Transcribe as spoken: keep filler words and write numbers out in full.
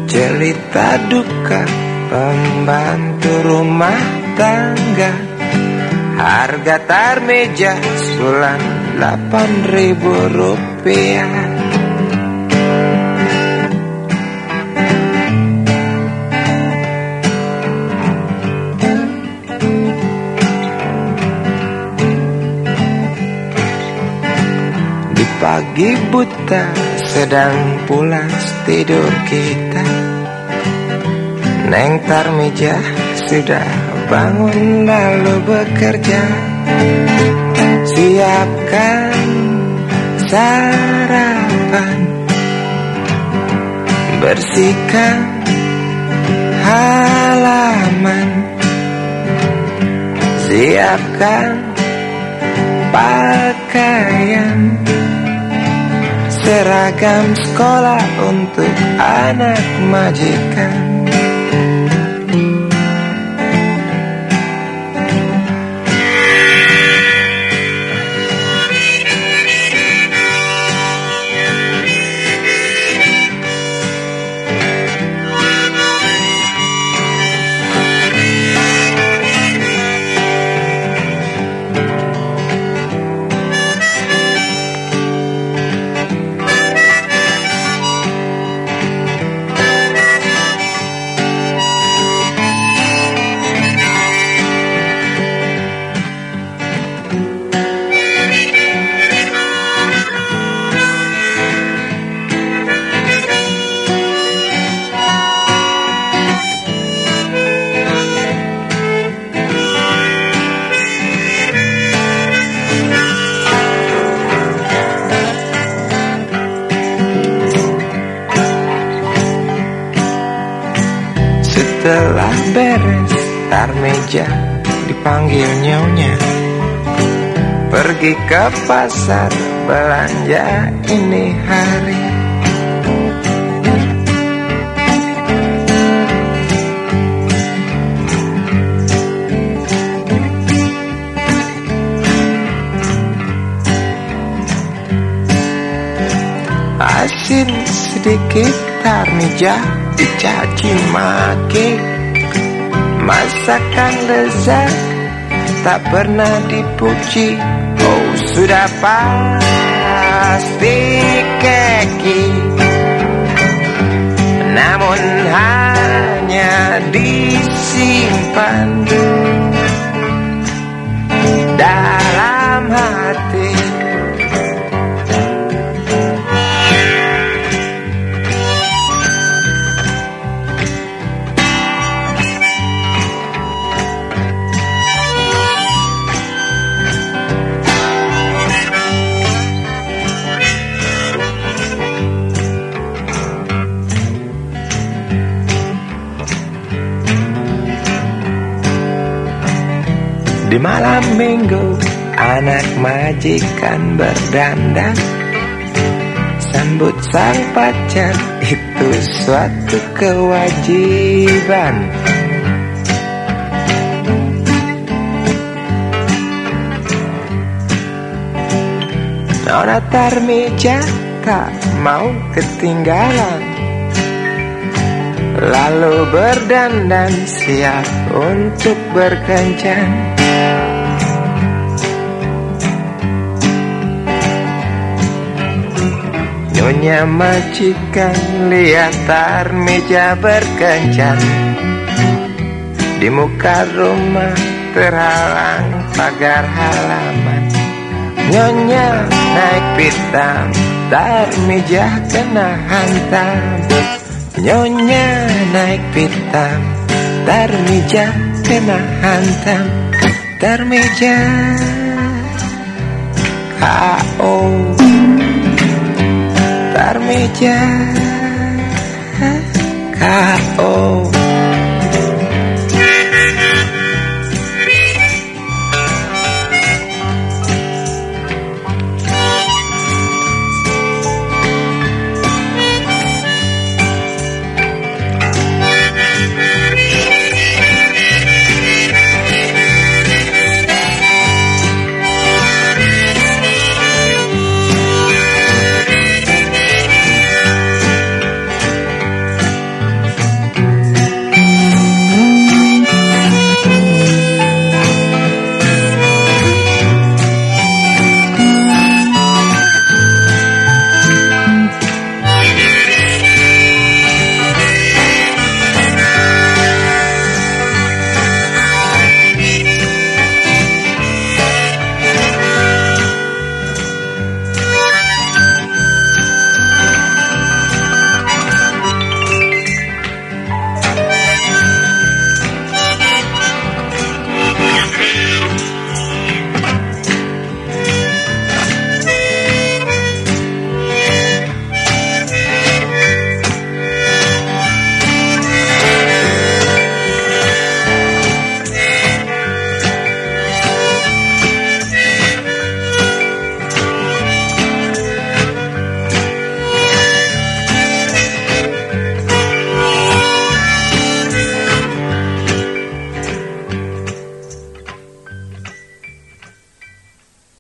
cerita duka pembantu rumah tangga. Harga tarmeja sebulan delapan ribu rupiah. Di pagi buta sedang pulas tidur kita, Neng Tarmija sudah bangun lalu bekerja. Siapkan sarapan, bersihkan halaman, siapkan pakaian, seragam sekolah untuk anak majikan. Setelah beres Tarmija dipanggil nyonya, pergi ke pasar belanja ini hari. Asin sedikit Tarmija dicaci maki, masakan lezat tak pernah dipuji. Oh sudah pasti keki, namun hanya disimpan dalam hati. Di malam minggu anak majikan berdandan, sambut sang pacar itu suatu kewajiban. Nona Tarmija tak mau ketinggalan, lalu berdandan siap untuk berkencan. Nyonya majikan lihat Tarmija berkencan, di muka rumah terhalang pagar halaman. Nyonya naik pitam, Tarmija kena hantam. Nyonya naik pitam, Tarmija kena hantam. Tarmija K O, Tarmija K O.